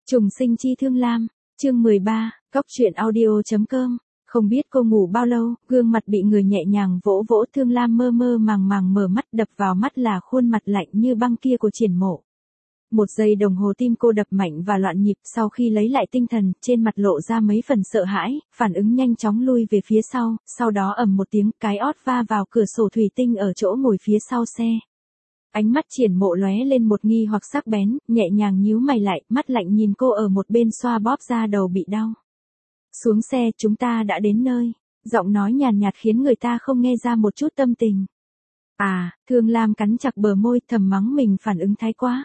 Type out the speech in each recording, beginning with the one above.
Trùng sinh chi Thương Lam, chương 13, Cóc truyện audio.com. Không biết cô ngủ bao lâu, gương mặt bị người nhẹ nhàng vỗ vỗ. Thương Lam mơ mơ màng màng mở mắt, đập vào mắt là khuôn mặt lạnh như băng kia của Triển Mộ. Một giây đồng hồ tim cô đập mạnh và loạn nhịp, sau khi lấy lại tinh thần, trên mặt lộ ra mấy phần sợ hãi, phản ứng nhanh chóng lui về phía sau đó ầm một tiếng, cái ót va vào cửa sổ thủy tinh ở chỗ ngồi phía sau xe. Ánh mắt Triển Mộ lóe lên một nghi hoặc sắc bén, nhẹ nhàng nhíu mày lại, mắt lạnh nhìn cô ở một bên xoa bóp da đầu bị đau. Xuống xe, chúng ta đã đến nơi. Giọng nói nhàn nhạt khiến người ta không nghe ra một chút tâm tình. Thương Lam cắn chặt bờ môi, thầm mắng mình phản ứng thái quá.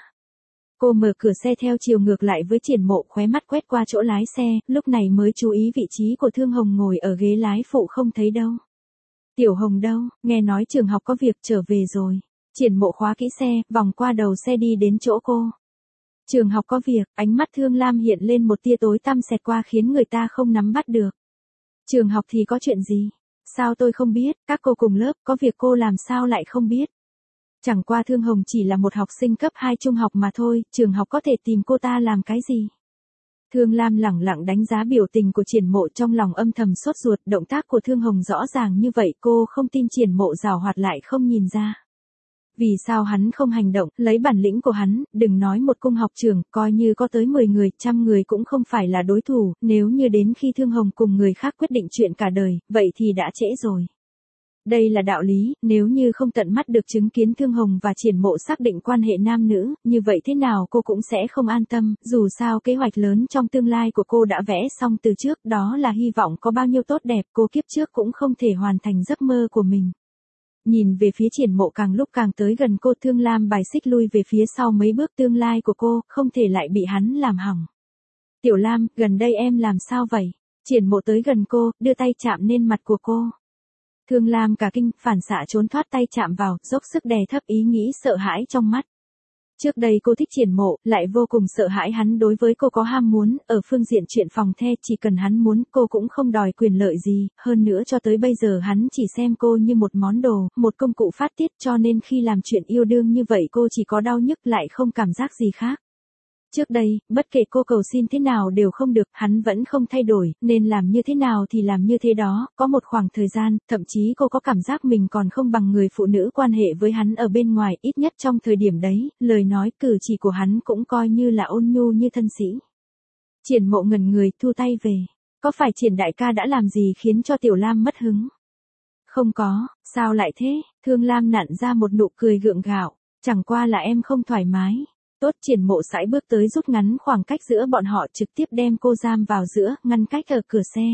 Cô mở cửa xe theo chiều ngược lại với Triển Mộ, khóe mắt quét qua chỗ lái xe, lúc này mới chú ý vị trí của Thương Hồng ngồi ở ghế lái phụ không thấy đâu. Tiểu Hồng đâu, nghe nói trường học có việc trở về rồi. Triển Mộ khóa kỹ xe, vòng qua đầu xe đi đến chỗ cô. Trường học có việc, ánh mắt Thương Lam hiện lên một tia tối tăm xẹt qua khiến người ta không nắm bắt được. Trường học thì có chuyện gì? Sao tôi không biết, các cô cùng lớp có việc cô làm sao lại không biết? Chẳng qua Thương Hồng chỉ là một học sinh cấp 2 trung học mà thôi, trường học có thể tìm cô ta làm cái gì? Thương Lam lẳng lặng đánh giá biểu tình của Triển Mộ, trong lòng âm thầm sốt ruột. Động tác của Thương Hồng rõ ràng như vậy, cô không tin Triển Mộ giảo hoạt lại không nhìn ra. Vì sao hắn không hành động, lấy bản lĩnh của hắn, đừng nói một cung học trường, coi như có tới 10 người, 100 người cũng không phải là đối thủ, nếu như đến khi Thương Hồng cùng người khác quyết định chuyện cả đời, vậy thì đã trễ rồi. Đây là đạo lý, nếu như không tận mắt được chứng kiến Thương Hồng và Triển Mộ xác định quan hệ nam nữ, như vậy thế nào cô cũng sẽ không an tâm, dù sao kế hoạch lớn trong tương lai của cô đã vẽ xong từ trước, đó là hy vọng có bao nhiêu tốt đẹp, cô kiếp trước cũng không thể hoàn thành giấc mơ của mình. Nhìn về phía Triển Mộ càng lúc càng tới gần cô, Thương Lam bài xích lui về phía sau mấy bước, tương lai của cô, không thể lại bị hắn làm hỏng. Tiểu Lam, gần đây em làm sao vậy? Triển Mộ tới gần cô, đưa tay chạm lên mặt của cô. Thương Lam cả kinh, phản xạ trốn thoát tay chạm vào, dốc sức đè thấp ý nghĩ sợ hãi trong mắt. Trước đây cô thích Triển Mộ, lại vô cùng sợ hãi hắn đối với cô có ham muốn, ở phương diện chuyện phòng the, chỉ cần hắn muốn, cô cũng không đòi quyền lợi gì, hơn nữa cho tới bây giờ hắn chỉ xem cô như một món đồ, một công cụ phát tiết, cho nên khi làm chuyện yêu đương như vậy cô chỉ có đau nhức lại không cảm giác gì khác. Trước đây, bất kể cô cầu xin thế nào đều không được, hắn vẫn không thay đổi, nên làm như thế nào thì làm như thế đó, có một khoảng thời gian, thậm chí cô có cảm giác mình còn không bằng người phụ nữ quan hệ với hắn ở bên ngoài, ít nhất trong thời điểm đấy, lời nói cử chỉ của hắn cũng coi như là ôn nhu như thân sĩ. Triển Mộ ngẩn người, thu tay về. Có phải Triển đại ca đã làm gì khiến cho Tiểu Lam mất hứng? Không có, sao lại thế? Thương Lam nặn ra một nụ cười gượng gạo, chẳng qua là em không thoải mái. Tốt. Triển Mộ sải bước tới rút ngắn khoảng cách giữa bọn họ, trực tiếp đem cô giam vào giữa, ngăn cách ở cửa xe.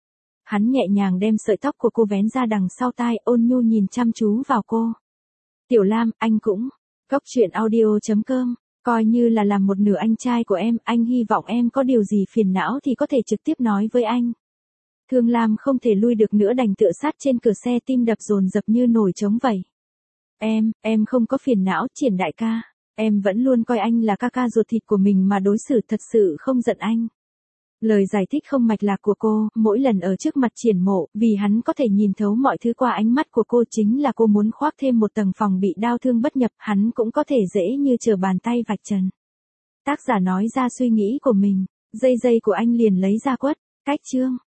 Hắn nhẹ nhàng đem sợi tóc của cô vén ra đằng sau tai, ôn nhu nhìn chăm chú vào cô. Tiểu Lam, anh cũng. Cóc truyện audio.com. Coi như là làm một nửa anh trai của em, anh hy vọng em có điều gì phiền não thì có thể trực tiếp nói với anh. Thương Lam không thể lui được nữa, đành tựa sát trên cửa xe, tim đập dồn dập như nổi trống vậy. Em không có phiền não, Triển đại ca. Em vẫn luôn coi anh là ca ca ruột thịt của mình mà đối xử, thật sự không giận anh. Lời giải thích không mạch lạc của cô, mỗi lần ở trước mặt Triển Mộ, vì hắn có thể nhìn thấu mọi thứ qua ánh mắt của cô, chính là cô muốn khoác thêm một tầng phòng bị đau thương bất nhập, hắn cũng có thể dễ như trở bàn tay vạch trần. Tác giả nói ra suy nghĩ của mình, dây của anh liền lấy ra quất, cách chương.